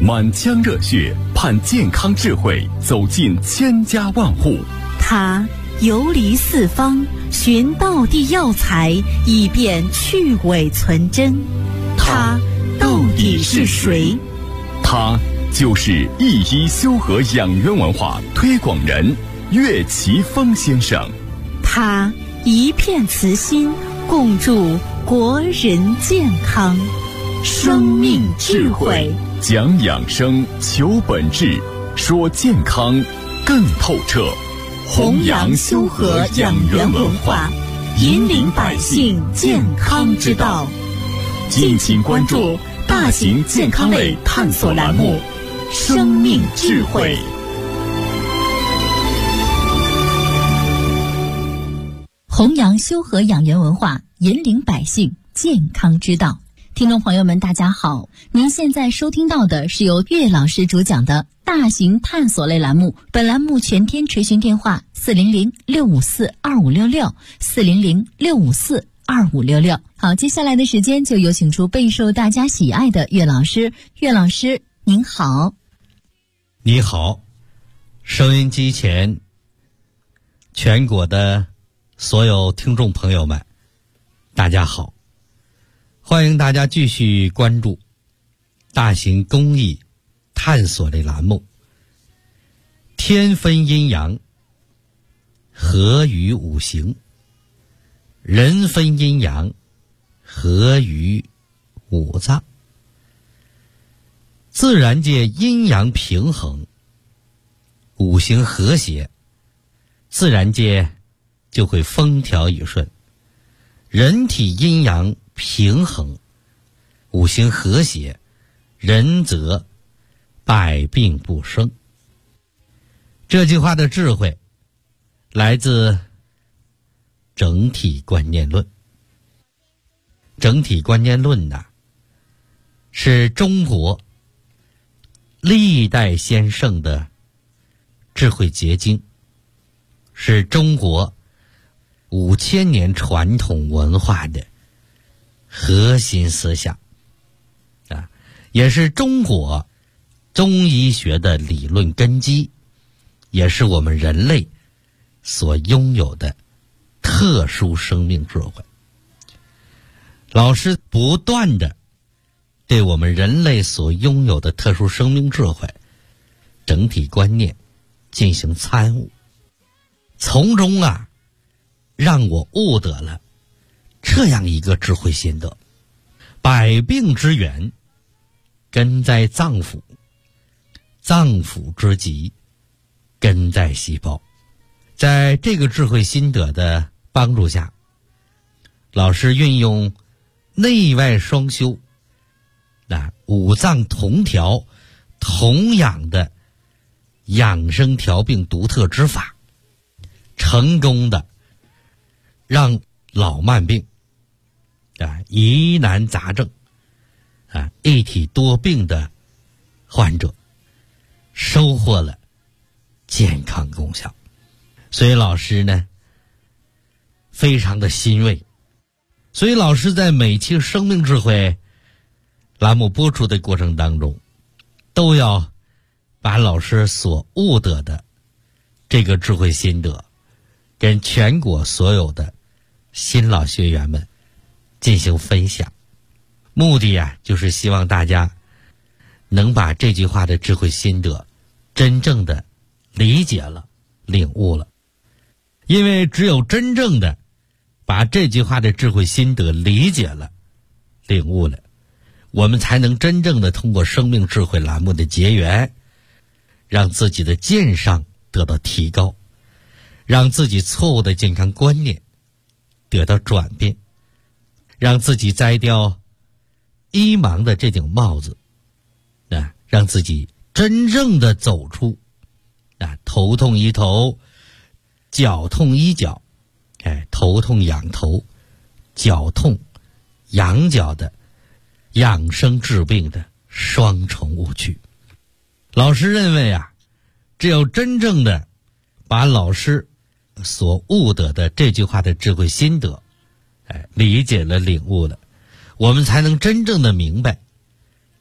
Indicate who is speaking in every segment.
Speaker 1: 满腔热血盼健康智慧走进千家万户。
Speaker 2: 他游离四方，寻道地药材，以便去伪存真。他到底是谁？
Speaker 1: 他就是一一修和养元文化推广人岳奇峰先生。
Speaker 2: 他一片慈心，共筑国人健康。生命智慧，
Speaker 1: 讲养生，求本质，说健康更透彻。
Speaker 2: 弘扬修和养元文化，引领百姓健康之道。敬请关注大型健康类探索栏目《生命智慧》。
Speaker 3: 弘扬修和养元文化，引领百姓健康之道。听众朋友们大家好，您现在收听到的是由岳老师主讲的大型探索类栏目，本栏目全天垂询电话400-654-2566 400-654-2566。好，接下来的时间就有请出备受大家喜爱的岳老师。岳老师您好。
Speaker 4: 你好，收音机前全国的所有听众朋友们大家好，欢迎大家继续关注大型公益探索类栏目天分阴阳，合于五行，人分阴阳，合于五脏。自然界阴阳平衡，五行和谐，自然界就会风调雨顺。人体阴阳平衡，五行和谐，人则百病不生。这句话的智慧来自整体观念论。整体观念论呢，是中国历代先圣的智慧结晶，是中国5000年传统文化的核心思想啊，也是中国中医学的理论根基，也是我们人类所拥有的特殊生命智慧。老师不断的对我们人类所拥有的特殊生命智慧整体观念进行参悟，从中让我悟得了这样一个智慧心得：百病之源根在脏腑，脏腑之疾根在细胞。在这个智慧心得的帮助下，老师运用内外双修、五脏同调同养的养生调病独特之法，成功的让老慢病、疑难杂症、一体多病的患者收获了健康功效。所以老师呢非常的欣慰，所以老师在每期生命智慧栏目播出的过程当中，都要把老师所悟得的这个智慧心得跟全国所有的新老学员们进行分享，目的就是希望大家能把这句话的智慧心得真正的理解了、领悟了。因为只有真正的把这句话的智慧心得理解了、领悟了，我们才能真正的通过生命智慧栏目的结缘，让自己的健上得到提高，让自己错误的健康观念得到转变，让自己摘掉医盲的这顶帽子，让自己真正的走出头痛医头，脚痛医脚，头痛养头，脚痛养脚的养生治病的双重误区。老师认为只有真正的把老师所悟得的这句话的智慧心得理解了、领悟了，我们才能真正的明白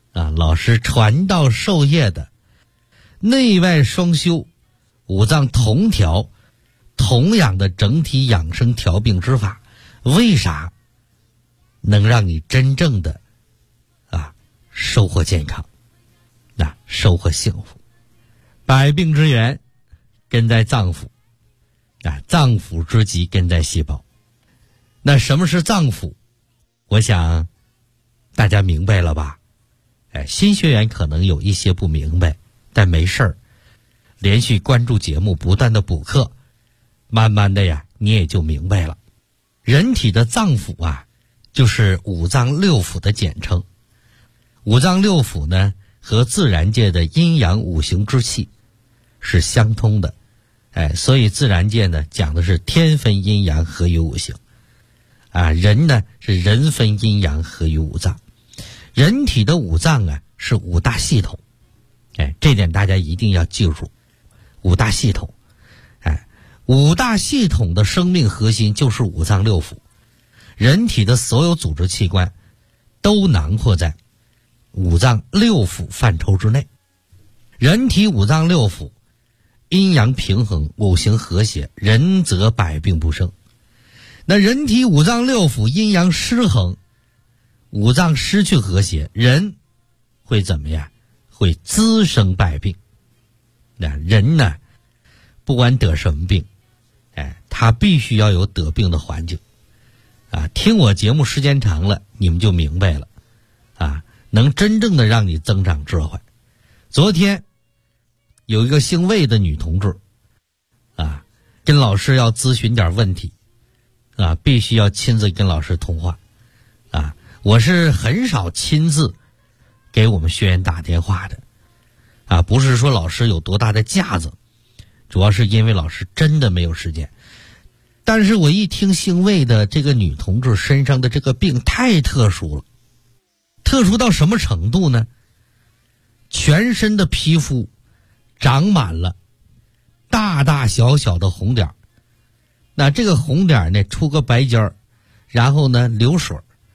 Speaker 4: 老师传道授业的内外双修、五脏同调、同养的整体养生调病之法，为啥能让你真正的收获健康，收获幸福？百病之源根在脏腑，脏腑之极根在细胞。那什么是脏腑？我想大家明白了吧？新学员可能有一些不明白，但没事儿，连续关注节目，不断的补课，慢慢的呀，你也就明白了。人体的脏腑就是五脏六腑的简称。五脏六腑呢，和自然界的阴阳五行之气是相通的，所以自然界呢讲的是天分阴阳合于五行，人呢是人分阴阳合于五脏。人体的五脏是五大系统，这点大家一定要记住，五大系统，五大系统的生命核心就是五脏六腑，人体的所有组织器官都囊括在五脏六腑范畴之内。人体五脏六腑阴阳平衡，五行和谐，人则百病不生。那人体五脏六腑阴阳失衡，五脏失去和谐，人会怎么样？会滋生百病。那人呢，不管得什么病，他必须要有得病的环境。听我节目时间长了，你们就明白了，能真正的让你增长智慧。昨天有一个姓魏的女同志，跟老师要咨询点问题，必须要亲自跟老师通话，我是很少亲自给我们学员打电话的，不是说老师有多大的架子，主要是因为老师真的没有时间。但是我一听姓魏的这个女同志身上的这个病太特殊了，特殊到什么程度呢？全身的皮肤长满了大大小小的红点，那这个红点呢出个白尖儿，然后呢流水，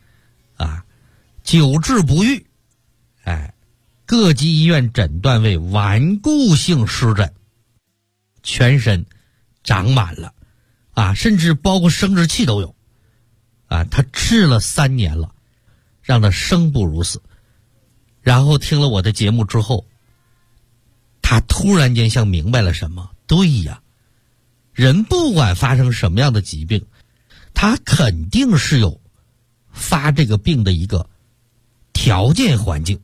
Speaker 4: 久治不愈，各级医院诊断为顽固性湿疹，全身长满了，甚至包括生殖器都有，他治了3年了，让他生不如死。然后听了我的节目之后，他突然间像明白了什么，对呀，人不管发生什么样的疾病，他肯定是有发这个病的一个条件环境，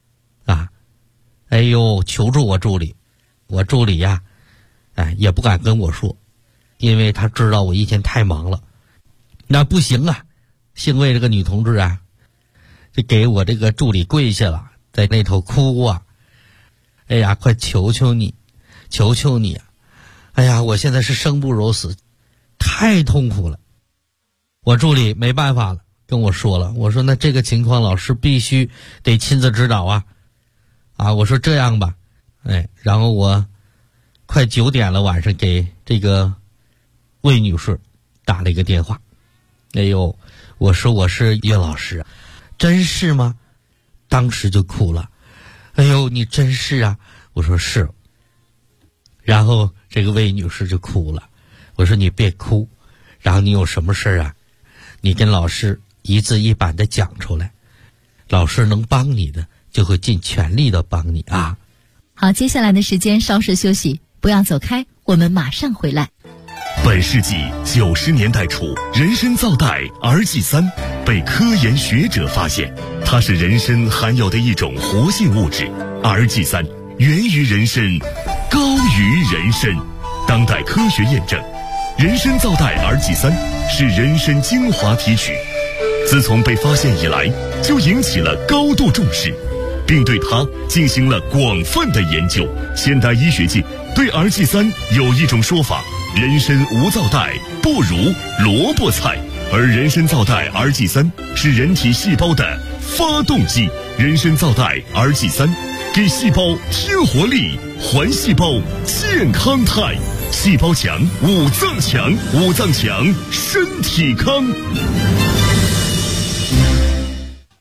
Speaker 4: 求助我助理，我助理呀，也不敢跟我说，因为他知道我一天太忙了。那不行姓魏这个女同志就给我这个助理跪下了，在那头哭哎呀，快求求你，求求你哎呀，我现在是生不如死，太痛苦了。我助理没办法了，跟我说了，我说那这个情况老师必须得亲自指导我说这样吧，然后我快9点了，晚上给这个魏女士打了一个电话。我说我是岳老师，真是吗？当时就哭了，你真是我说是。然后这个魏女士就哭了，我说你别哭，然后你有什么事你跟老师一字一板的讲出来，老师能帮你的就会尽全力的帮你
Speaker 3: 好，接下来的时间稍事休息，不要走开，我们马上回来。
Speaker 1: 本世纪90年代初，人参皂苷 RG3 被科研学者发现，它是人参含有的一种活性物质。RG3 源于人参，高于人参。当代科学验证，人参皂苷 RG3 是人参精华提取，自从被发现以来，就引起了高度重视，并对它进行了广泛的研究。现代医学界对 RG3 有一种说法，人参无皂苷不如萝卜菜，而人参皂苷 RG3 是人体细胞的发动机。人参皂苷 RG3 给细胞添活力，还细胞健康态。细胞强，五脏强，五脏强，身体康。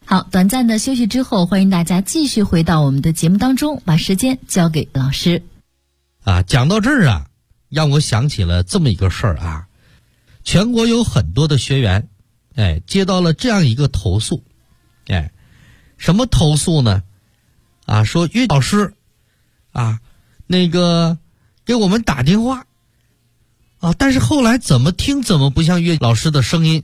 Speaker 3: 好，短暂的休息之后，欢迎大家继续回到我们的节目当中，把时间交给老师。
Speaker 4: 讲到这儿啊，让我想起了这么一个事儿啊。全国有很多的学员，接到了这样一个投诉，什么投诉呢？说岳老师，那个给我们打电话，但是后来怎么听怎么不像岳老师的声音。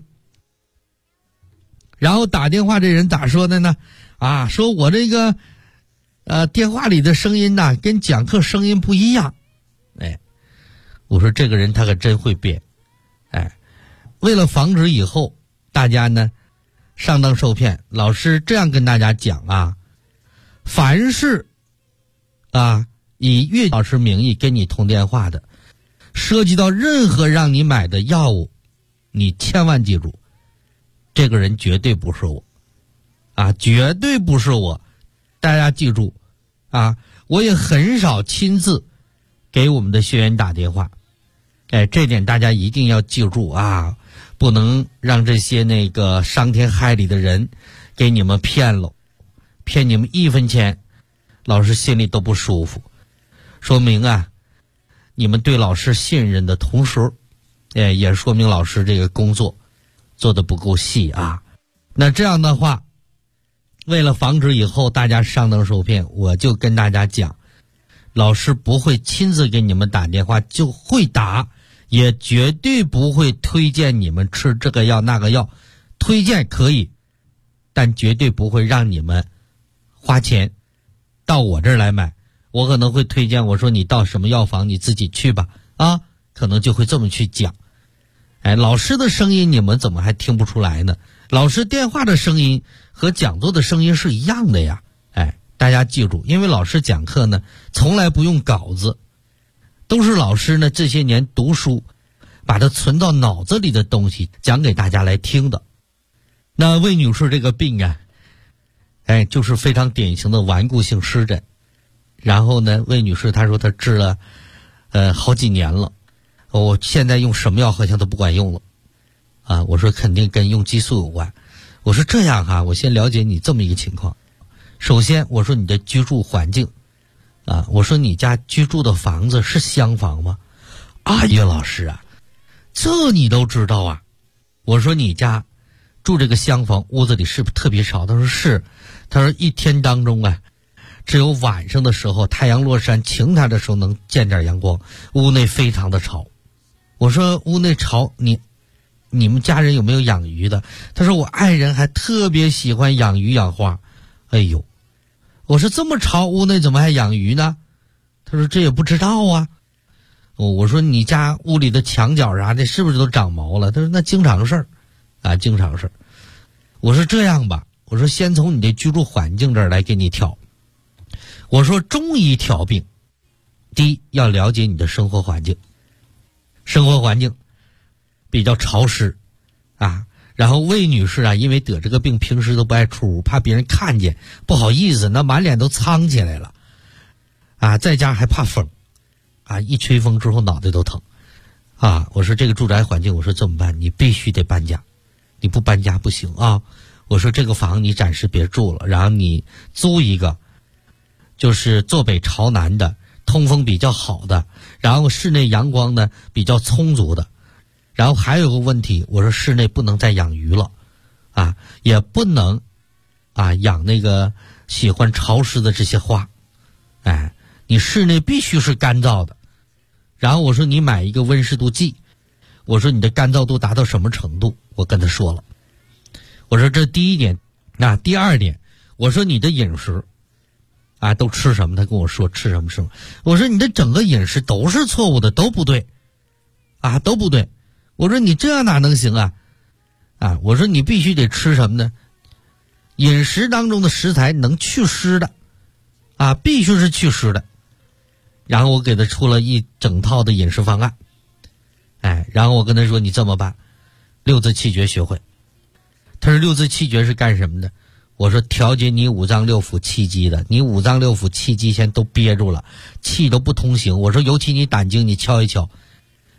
Speaker 4: 然后打电话这人咋说的呢？说我这个电话里的声音呢，跟讲课声音不一样。我说这个人他可真会编。为了防止以后大家呢上当受骗，老师这样跟大家讲凡是以岳老师名义跟你通电话的，涉及到任何让你买的药物，你千万记住，这个人绝对不是我，绝对不是我。大家记住我也很少亲自给我们的学员打电话，这点大家一定要记住不能让这些那个伤天害理的人给你们骗了，骗你们1分钱，老师心里都不舒服。说明你们对老师信任的同时，也说明老师这个工作做得不够细那这样的话，为了防止以后大家上当受骗，我就跟大家讲，老师不会亲自给你们打电话，就会打，也绝对不会推荐你们吃这个药那个药，推荐可以，但绝对不会让你们花钱到我这儿来买。我可能会推荐我说你到什么药房你自己去吧可能就会这么去讲。老师的声音你们怎么还听不出来呢？老师电话的声音和讲座的声音是一样的呀。大家记住，因为老师讲课呢从来不用稿子，都是老师呢这些年读书把它存到脑子里的东西讲给大家来听的。那魏女士这个病就是非常典型的顽固性湿疹。然后呢，魏女士她说她治了好几年了，我现在用什么药好像都不管用了我说肯定跟用激素有关。我说这样我先了解你这么一个情况。首先我说你的居住环境我说你家居住的房子是厢房吗？岳老师这你都知道我说你家住这个厢房，屋子里是不是特别吵？他说是。他说一天当中只有晚上的时候太阳落山晴天的时候能见点阳光，屋内非常的吵。我说屋内吵，你们家人有没有养鱼的？他说我爱人还特别喜欢养鱼养花。我说这么吵屋内怎么还养鱼呢？他说这也不知道我说你家屋里的墙角啥的是不是都长毛了？他说那经常事儿经常事儿。我说这样吧，我说先从你的居住环境这儿来给你调。我说中医调病，第一要了解你的生活环境，生活环境比较潮湿然后魏女士因为得这个病平时都不爱出屋，怕别人看见不好意思，那满脸都苍起来了在家还怕风一吹风之后脑袋都疼我说这个住宅环境，我说怎么办？你必须得搬家，你不搬家不行我说这个房你暂时别住了，然后你租一个就是坐北朝南的，通风比较好的，然后室内阳光呢比较充足的。然后还有个问题，我说室内不能再养鱼了也不能养那个喜欢潮湿的这些花你室内必须是干燥的。然后我说你买一个温湿度计，我说你的干燥度达到什么程度，我跟他说了。我说这第一点第二点，我说你的饮食都吃什么？他跟我说吃什么吃什么。我说你的整个饮食都是错误的，都不对都不对。我说你这样哪能行我说你必须得吃什么呢？饮食当中的食材能去湿的必须是去湿的。然后我给他出了一整套的饮食方案然后我跟他说你这么办，6字气诀学会。他说6字气诀是干什么的？我说调节你五脏六腑气机的，你五脏六腑气机现在都憋住了，气都不通行。我说尤其你胆经你敲一敲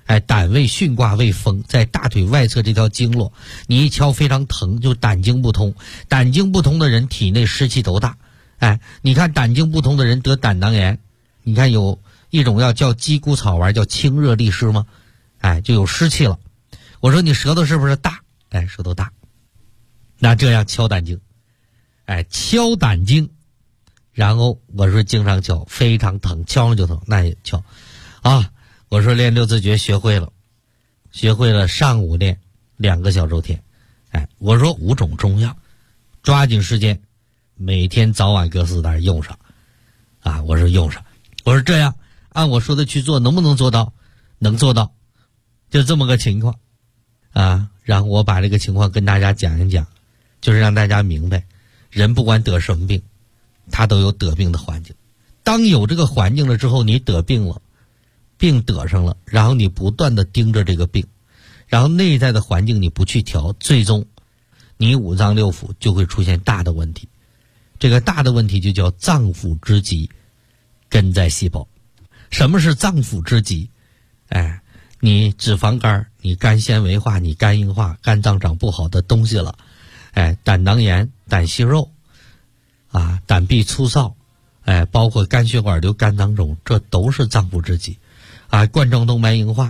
Speaker 4: 胆位巽卦为风，在大腿外侧这条经络，你一敲非常疼，就胆经不通。胆经不通的人体内湿气都大。你看胆经不通的人得胆囊炎，你看有一种药叫鸡骨草丸，叫清热利湿吗？就有湿气了。我说你舌头是不是大？舌头大。那这样敲胆经，敲胆经，然后我说经常敲，非常疼，敲了就疼，那也敲啊。我说练六字诀学会了，上午练2个小周天。我说5种中药，抓紧时间，每天早晚各4袋用上。我说用上。我说这样按我说的去做，能不能做到？能做到，就这么个情况然后我把这个情况跟大家讲一讲，就是让大家明白，人不管得什么病，他都有得病的环境。当有这个环境了之后，你得病了，病得上了，然后你不断的盯着这个病，然后内在的环境你不去调，最终你5脏6腑就会出现大的问题。这个大的问题就叫脏腑之疾根在细胞。什么是脏腑之疾？你脂肪肝，你肝纤维化，你肝硬化，肝脏长不好的东西了，胆囊炎、胆息肉胆壁粗糙，包括肝血管瘤、肝囊肿，这都是脏腑之疾冠状动脉硬化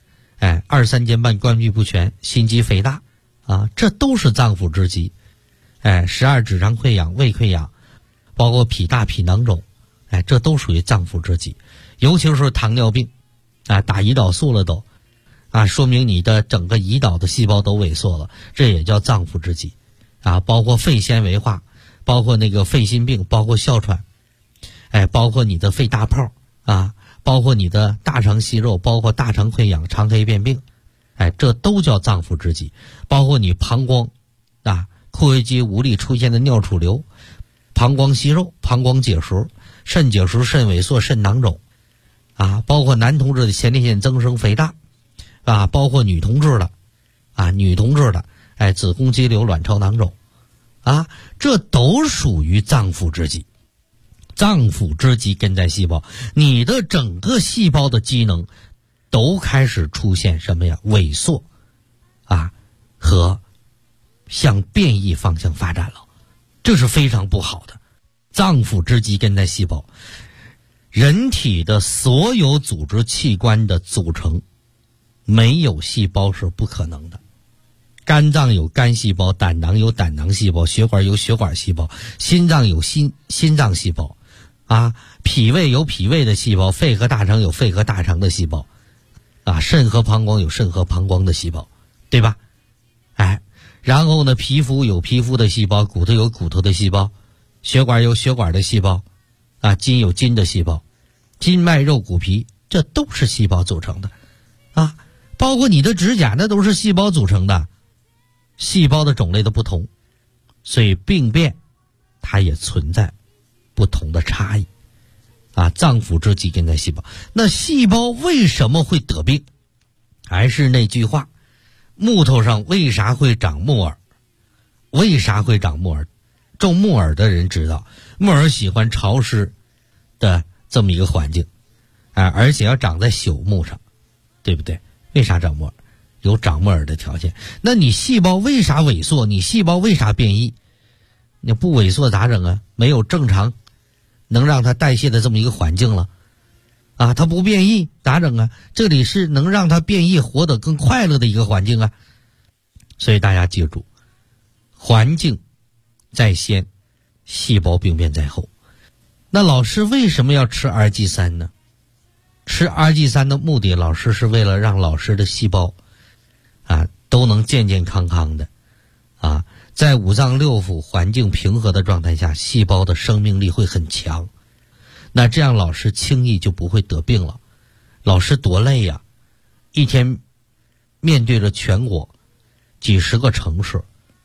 Speaker 4: ，2、3间半关闭不全，心肌肥大这都是脏腑之疾。12指肠溃疡、胃溃疡，包括脾大、脾囊肿，这都属于脏腑之疾。尤其是糖尿病打胰岛素了都说明你的整个胰岛的细胞都萎缩了，这也叫脏腑之疾包括肺纤维化，包括那个肺心病，包括哮喘，包括你的肺大泡包括你的大肠息肉，包括大肠溃疡、肠黑变病，这都叫脏腑之疾。包括你膀胱括约肌无力出现的尿储瘤、膀胱息肉、膀胱结石、肾结石、肾萎缩、肾囊肿包括男同志的前列腺增生肥大包括女同志的子宫肌瘤、卵巢囊肿这都属于脏腑之疾。脏腑之疾根在细胞，你的整个细胞的机能都开始出现什么呀？萎缩和向变异方向发展了，这是非常不好的。脏腑之疾根在细胞，人体的所有组织器官的组成没有细胞是不可能的。肝脏有肝细胞，胆囊有胆囊细胞，血管有血管细胞，心脏有心脏细胞脾胃有脾胃的细胞，肺和大肠有肺和大肠的细胞肾和膀胱有肾和膀胱的细胞，对吧？然后呢，皮肤有皮肤的细胞，骨头有骨头的细胞，血管有血管的细胞筋有筋的细胞，筋脉肉骨皮，这都是细胞组成的包括你的指甲，那都是细胞组成的。细胞的种类的不同，所以病变它也存在不同的差异脏腑之疾根在细胞。那细胞为什么会得病？还是那句话，木头上为啥会长木耳？为啥会长木耳？种木耳的人知道，木耳喜欢潮湿的这么一个环境而且要长在朽木上，对不对？为啥长木耳？有长木耳的条件。那你细胞为啥萎缩？你细胞为啥变异？你不萎缩咋整没有正常能让它代谢的这么一个环境了它不变异咋整这里是能让它变异活得更快乐的一个环境所以大家记住，环境在先，细胞病变在后。那老师为什么要吃 RG3 呢？吃 RG3 的目的，老师是为了让老师的细胞都能健健康康的在5脏6腑环境平和的状态下，细胞的生命力会很强。那这样老师轻易就不会得病了。老师多累呀，一天面对着全国几十个城市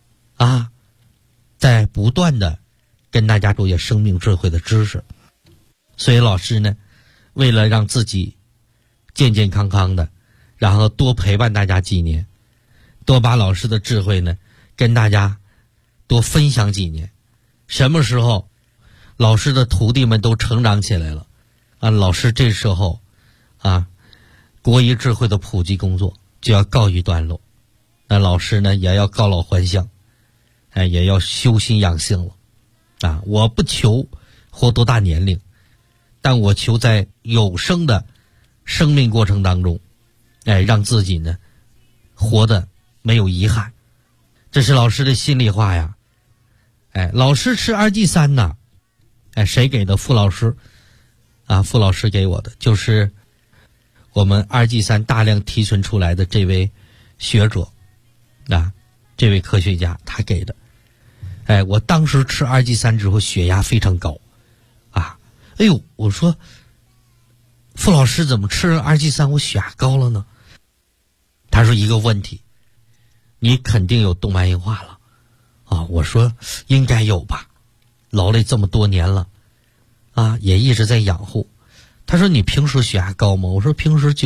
Speaker 4: 在不断的跟大家注意生命智慧的知识。所以老师呢，为了让自己健健康康的，然后多陪伴大家几年，多把老师的智慧呢跟大家多分享几年。什么时候老师的徒弟们都成长起来了老师这时候国医智慧的普及工作就要告一段落。那老师呢也要告老还乡，也要修心养性了。我不求活多大年龄，但我求在有生的生命过程当中，让自己呢活得没有遗憾。这是老师的心里话呀。老师吃2G3呢，谁给的？傅老师傅老师给我的，就是我们2G3大量提纯出来的这位学者这位科学家他给的。我当时吃2G3之后血压非常高我说傅老师怎么吃了2G3我血压高了呢？他说一个问题，你肯定有动脉硬化了我说应该有吧，劳累这么多年了也一直在养护。他说你平时血压高吗？我说平时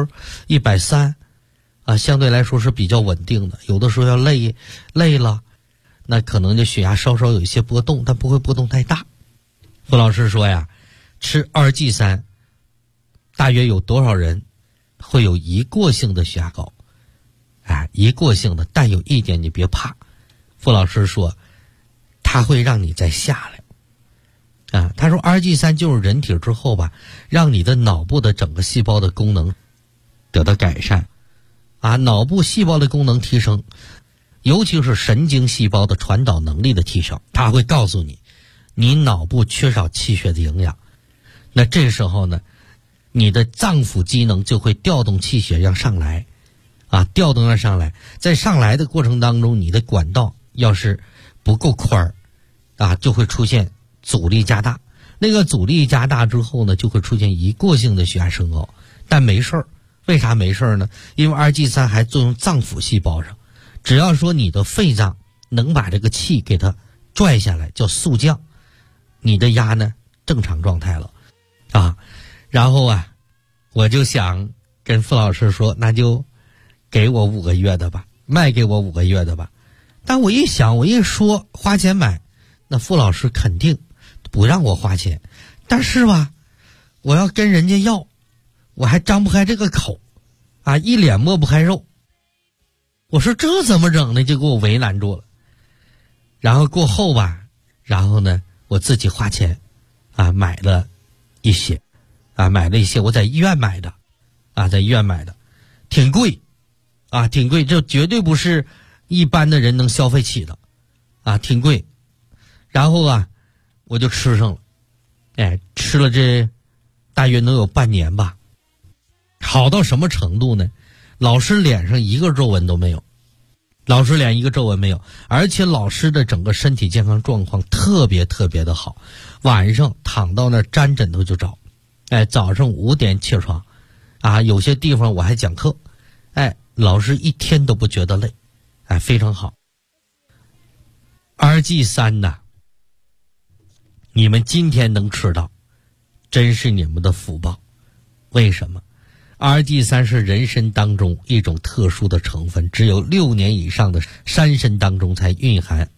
Speaker 4: 90、130相对来说是比较稳定的，有的时候要累了，那可能就血压稍稍有一些波动，但不会波动太大。傅老师说呀，吃2G3大约有多少人会有一过性的血压高？一过性的，但有一点你别怕，傅老师说它会让你再下来他说 2G3 就是人体之后吧，让你的脑部的整个细胞的功能得到改善脑部细胞的功能提升，尤其是神经细胞的传导能力的提升。它会告诉你你脑部缺少气血的营养，那这时候呢你的脏腑机能就会调动气血让上来调动让上来，在上来的过程当中，你的管道要是不够宽就会出现阻力加大，那个阻力加大之后呢，就会出现一过性的血压升高。但没事儿，为啥没事儿呢？因为 2G3 还作用脏腑细胞上，只要说你的肺脏能把这个气给它拽下来，叫速降，你的压呢正常状态了然后我就想跟傅老师说，那就给我5个月的吧，卖给我5个月的吧。但我一想，我一说花钱买，那傅老师肯定不让我花钱，但是吧我要跟人家要，我还张不开这个口一脸抹不开肉。我说这怎么整呢？就给我为难住了。然后过后吧，然后呢我自己花钱买了一些我在医院买的在医院买的，挺贵挺贵，这绝对不是一般的人能消费起的挺贵。然后我就吃上了吃了这大约能有半年吧。好到什么程度呢？老师脸上一个皱纹都没有，老师脸一个皱纹没有，而且老师的整个身体健康状况特别特别的好，晚上躺到那儿沾枕头就着早上5点起床有些地方我还讲课老师一天都不觉得累非常好。2G3你们今天能吃到真是你们的福报。为什么？2G3是人参当中一种特殊的成分，只有6年以上的山参当中才蕴含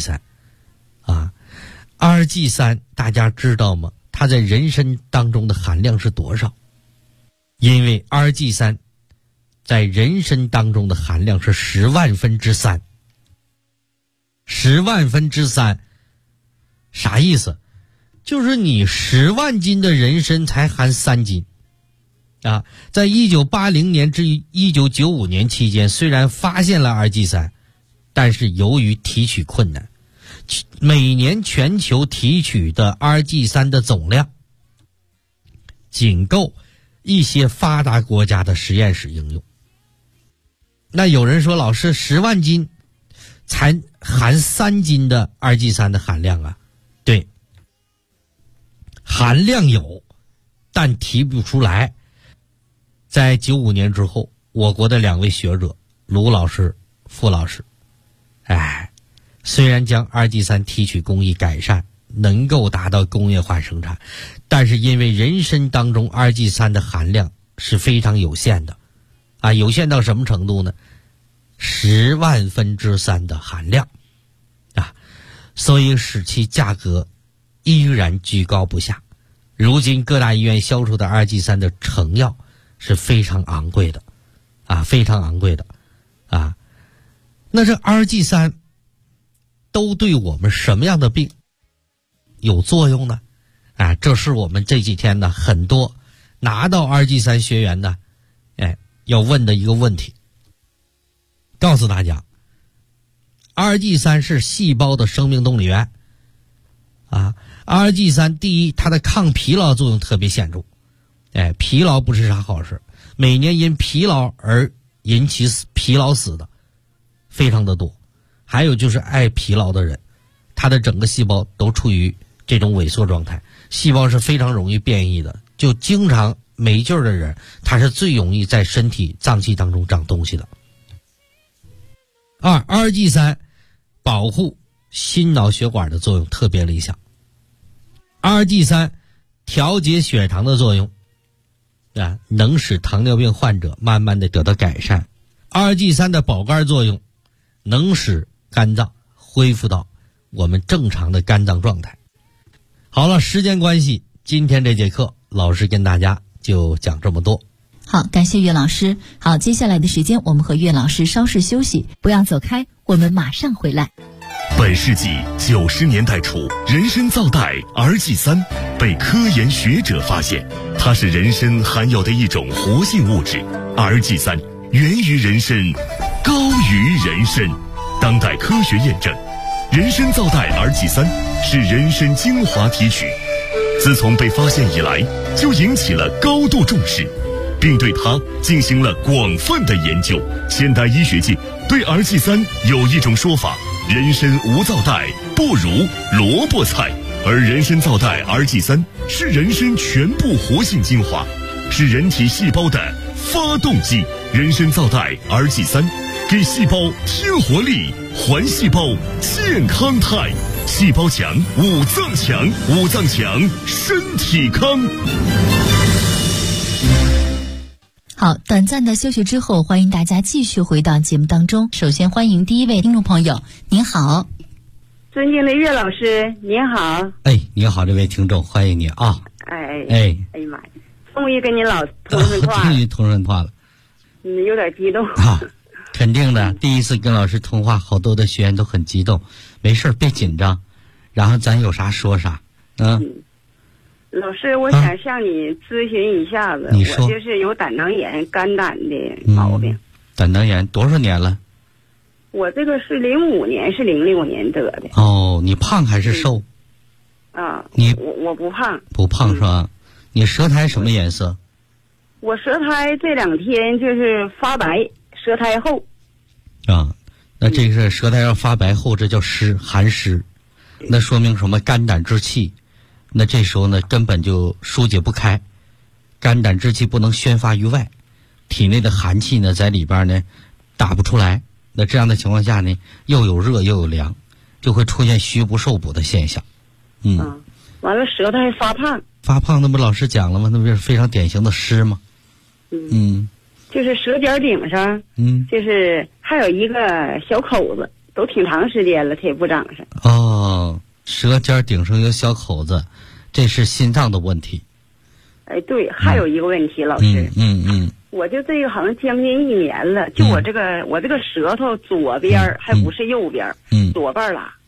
Speaker 4: 2G32G3大家知道吗？它在人参当中的含量是多少？因为 2G3在人参当中的含量是10万分之3。10万分之3啥意思？就是你10万斤的人参才含3斤在1980年至1995年期间，虽然发现了 2G3， 但是由于提取困难，每年全球提取的 2G3的总量仅够一些发达国家的实验室应用。那有人说，老师10万斤才含3斤的 2G3的含量对，含量有，但提不出来。在95年之后，我国的2位学者卢老师、傅老师虽然将 2G3提取工艺改善，能够达到工业化生产，但是因为人参当中 2G3的含量是非常有限的有限到什么程度呢？10万分之3的含量所以使其价格依然居高不下。如今各大医院销售的2G3的成药是非常昂贵的，非常昂贵的，那这 RG3 都对我们什么样的病有作用呢？这是我们这几天呢很多拿到 RG3 学员的，要问的一个问题。告诉大家 ，RG3 是细胞的生命动力源，RG3 第一，它的抗疲劳作用特别显著，疲劳不是啥好事，每年因疲劳而引起疲劳死的非常的多，还有就是爱疲劳的人，他的整个细胞都处于这种萎缩状态，细胞是非常容易变异的，就经常没劲儿的人，他是最容易在身体脏器当中长东西的。RG3 保护心脑血管的作用特别理想。RG3 调节血糖的作用能使糖尿病患者慢慢的得到改善。RG3 的保肝作用能使肝脏恢复到我们正常的肝脏状态。好了，时间关系，今天这节课老师跟大家就讲这么多。
Speaker 3: 好，感谢岳老师。好，接下来的时间我们和岳老师稍事休息，不要走开，我们马上回来。
Speaker 1: 本世纪90年代初，人参皂苷 RG3 被科研学者发现，它是人参含有的一种活性物质。RG3 源于人参，高于人参。当代科学验证，人参皂苷 RG3 是人参精华提取，自从被发现以来，就引起了高度重视，并对它进行了广泛的研究。现代医学界对 RG3 有一种说法：人参无皂苷不如萝卜菜，而人参皂苷 RG3 是人参全部活性精华，是人体细胞的发动机。人参皂苷 RG3 给细胞添活力，还细胞健康态。细胞强，五脏强，五脏强，身体康。
Speaker 3: 好，短暂的休息之后，欢迎大家继续回到节目当中。首先欢迎第一位听众朋友，您好。
Speaker 5: 尊敬的岳老师，您好。
Speaker 4: 你好，这位听众，欢迎你啊。
Speaker 5: 哎呀妈呀，终于跟您老通上话了。
Speaker 4: 终于通上话了。
Speaker 5: 有点激动
Speaker 4: 肯定的，第一次跟老师通话，好多的学员都很激动。没事，别紧张，然后咱有啥说啥。
Speaker 5: 老师，我想向你咨询一下子，
Speaker 4: 你说。
Speaker 5: 我就是有胆囊炎、肝胆的毛病。
Speaker 4: 胆囊炎多少年了？
Speaker 5: 我这个是05年，是06年得的。
Speaker 4: 你胖还是瘦？
Speaker 5: 我不胖。
Speaker 4: 不胖是吧？你舌苔什么颜色？
Speaker 5: 我舌苔这2天就是发白，舌苔厚。
Speaker 4: 那这个是舌苔要发白厚，这叫湿，寒湿，那说明什么？肝胆之气，那这时候呢根本就疏解不开，肝胆之气不能宣发于外，体内的寒气呢在里边呢打不出来，那这样的情况下呢又有热又有凉，就会出现虚不受补的现象。
Speaker 5: 完了舌苔发胖，
Speaker 4: 那不老师讲了吗？那不是非常典型的湿吗？
Speaker 5: 就是舌尖顶上，就是还有一个小口子，都挺长时间了，它也不长上。
Speaker 4: 舌尖顶上有小口子，这是心脏的问题。
Speaker 5: 对，还有一个问题，老师。我就这个好像将近1年了，就我这个舌头左边还不是右边，左半拉。